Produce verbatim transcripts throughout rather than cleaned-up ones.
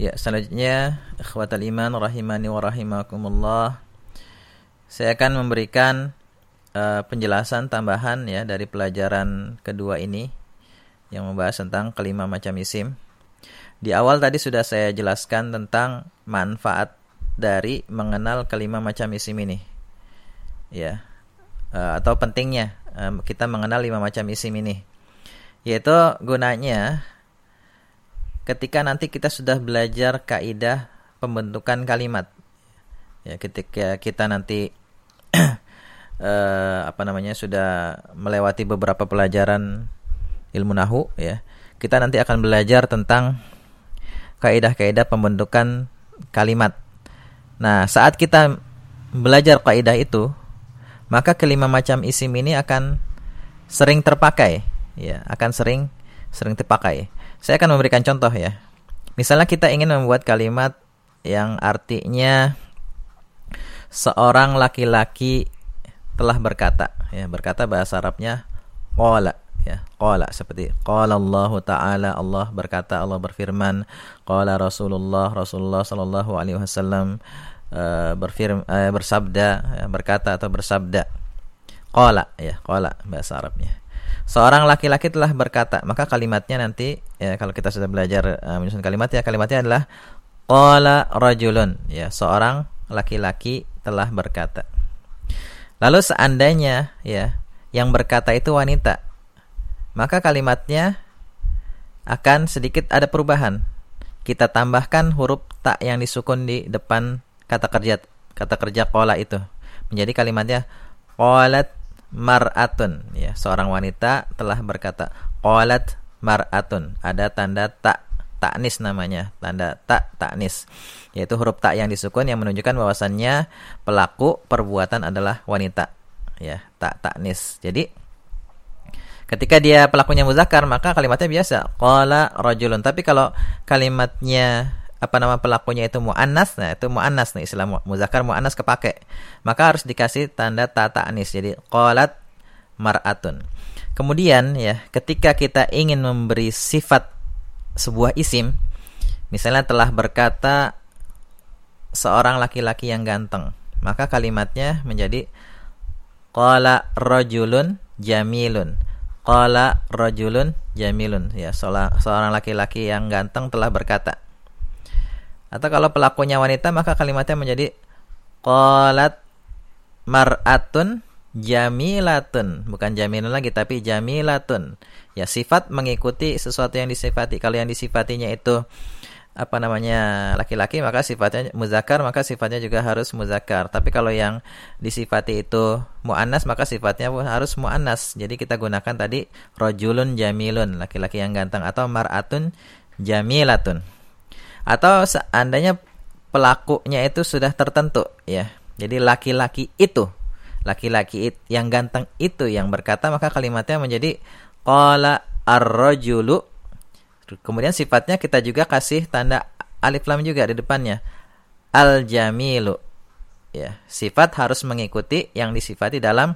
Ya, selanjutnya ikhwatal iman rahimani wa rahimakumullah. Saya akan memberikan uh, penjelasan tambahan ya dari pelajaran kedua ini yang membahas tentang kelima macam isim. Di awal tadi sudah saya jelaskan tentang manfaat dari mengenal kelima macam isim ini. Ya. Uh, atau pentingnya uh, kita mengenal lima macam isim ini. Yaitu gunanya ketika nanti kita sudah belajar kaidah pembentukan kalimat, ya ketika kita nanti eh, apa namanya sudah melewati beberapa pelajaran ilmu nahwu, ya kita nanti akan belajar tentang kaidah-kaidah pembentukan kalimat. Nah, saat kita belajar kaidah itu, maka kelima macam isim ini akan sering terpakai, ya akan sering sering terpakai. Saya akan memberikan contoh ya. Misalnya kita ingin membuat kalimat yang artinya seorang laki-laki telah berkata. Ya, berkata bahasa Arabnya qala, ya, qala seperti qala Allah taala, Allah berkata, Allah berfirman, qala Rasulullah, Rasulullah sallallahu alaihi wasallam uh, berfirman uh, bersabda, ya, berkata atau bersabda. Qala, ya, qala bahasa Arabnya. Seorang laki-laki telah berkata, maka kalimatnya nanti ya kalau kita sudah belajar uh, menyusun kalimat ya kalimatnya adalah qala rajulun, ya seorang laki-laki telah berkata. Lalu seandainya ya yang berkata itu wanita, maka kalimatnya akan sedikit ada perubahan. Kita tambahkan huruf ta yang disukun di depan kata kerja kata kerja qala itu. Menjadi kalimatnya qalat mar'atun, ya seorang wanita telah berkata. Qalat mar'atun, ada tanda ta ta'nis namanya, tanda ta ta'nis, yaitu huruf ta yang disukun yang menunjukkan bahwasannya pelaku perbuatan adalah wanita, ya ta ta'nis. Jadi ketika dia pelakunya muzakkar maka kalimatnya biasa qala rajulun, tapi kalau kalimatnya apa nama pelakunya itu muannas, nah itu muannas nih, istilah muzakkar muannas kepake, maka harus dikasih tanda ta ta'nis, jadi qalat mar'atun. Kemudian ya ketika kita ingin memberi sifat sebuah isim, misalnya telah berkata seorang laki-laki yang ganteng, maka kalimatnya menjadi qala rajulun jamilun, qala rajulun jamilun, ya seorang laki-laki yang ganteng telah berkata. Atau kalau pelakunya wanita maka kalimatnya menjadi qalat mar'atun jamilatun, bukan jamilun lagi tapi jamilatun. Ya sifat mengikuti sesuatu yang disifati. Kalau yang disifatinya itu apa namanya laki-laki maka sifatnya muzakkar, maka sifatnya juga harus muzakkar. Tapi kalau yang disifati itu muannas maka sifatnya harus muannas. Jadi kita gunakan tadi rajulun jamilun, laki-laki yang ganteng, atau mar'atun jamilatun. Atau seandainya pelakunya itu sudah tertentu ya. Jadi laki-laki itu, laki-laki it, yang ganteng itu yang berkata, maka kalimatnya menjadi qala ar-rajulu. Kemudian sifatnya kita juga kasih tanda alif lam juga di depannya. Al-jamilu. Ya, sifat harus mengikuti yang disifati dalam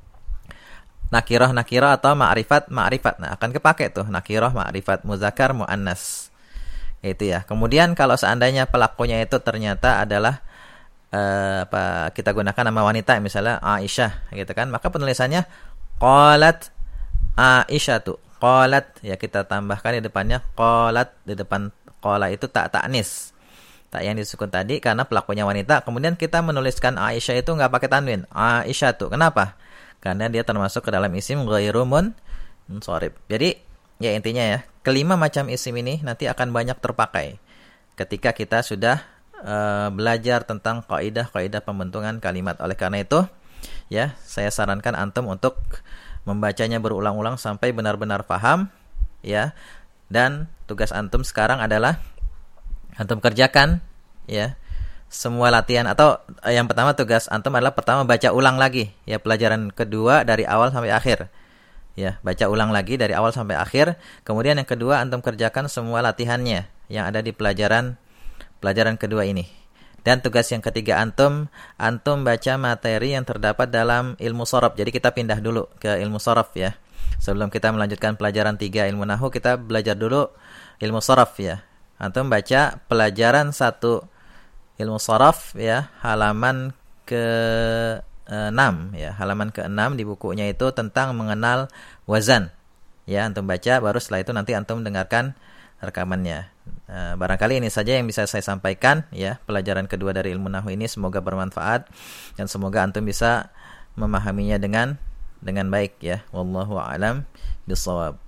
nakirah nakirah atau ma'rifat ma'rifat. Nah, akan kepake tuh nakirah ma'rifat muzakkar muannas. Itu ya. Kemudian kalau seandainya pelakunya itu ternyata adalah uh, apa kita gunakan nama wanita, misalnya Aisyah gitu kan, maka penulisannya qalat Aisyatu. Qalat, ya kita tambahkan di depannya qalat, di depan qala itu tak ta'nis. Tak yang disukun tadi karena pelakunya wanita. Kemudian kita menuliskan Aisyah itu enggak pakai tanwin. Aisyatu. Kenapa? Karena dia termasuk ke dalam isim ghairu munsharif. Jadi ya intinya ya, kelima macam isim ini nanti akan banyak terpakai ketika kita sudah uh, belajar tentang kaidah-kaidah pembentukan kalimat. Oleh karena itu, ya, saya sarankan antum untuk membacanya berulang-ulang sampai benar-benar paham, ya. Dan tugas antum sekarang adalah antum kerjakan, ya, semua latihan, atau uh, yang pertama tugas antum adalah pertama baca ulang lagi, ya, pelajaran kedua dari awal sampai akhir. Ya, baca ulang lagi dari awal sampai akhir. Kemudian yang kedua, antum kerjakan semua latihannya yang ada di pelajaran pelajaran kedua ini. Dan tugas yang ketiga antum, antum baca materi yang terdapat dalam ilmu shoraf. Jadi kita pindah dulu ke ilmu shoraf ya. Sebelum kita melanjutkan pelajaran tiga ilmu nahwu, kita belajar dulu ilmu shoraf ya. Antum baca pelajaran satu ilmu sharaf ya, halaman ke enam ya, halaman ke enam di bukunya itu tentang mengenal wazan. Ya, antum baca, baru setelah itu nanti antum dengarkan rekamannya. Nah, barangkali ini saja yang bisa saya sampaikan ya, pelajaran kedua dari ilmu nahwu ini, semoga bermanfaat dan semoga antum bisa memahaminya dengan dengan baik ya. Wallahu a'lam bishawab.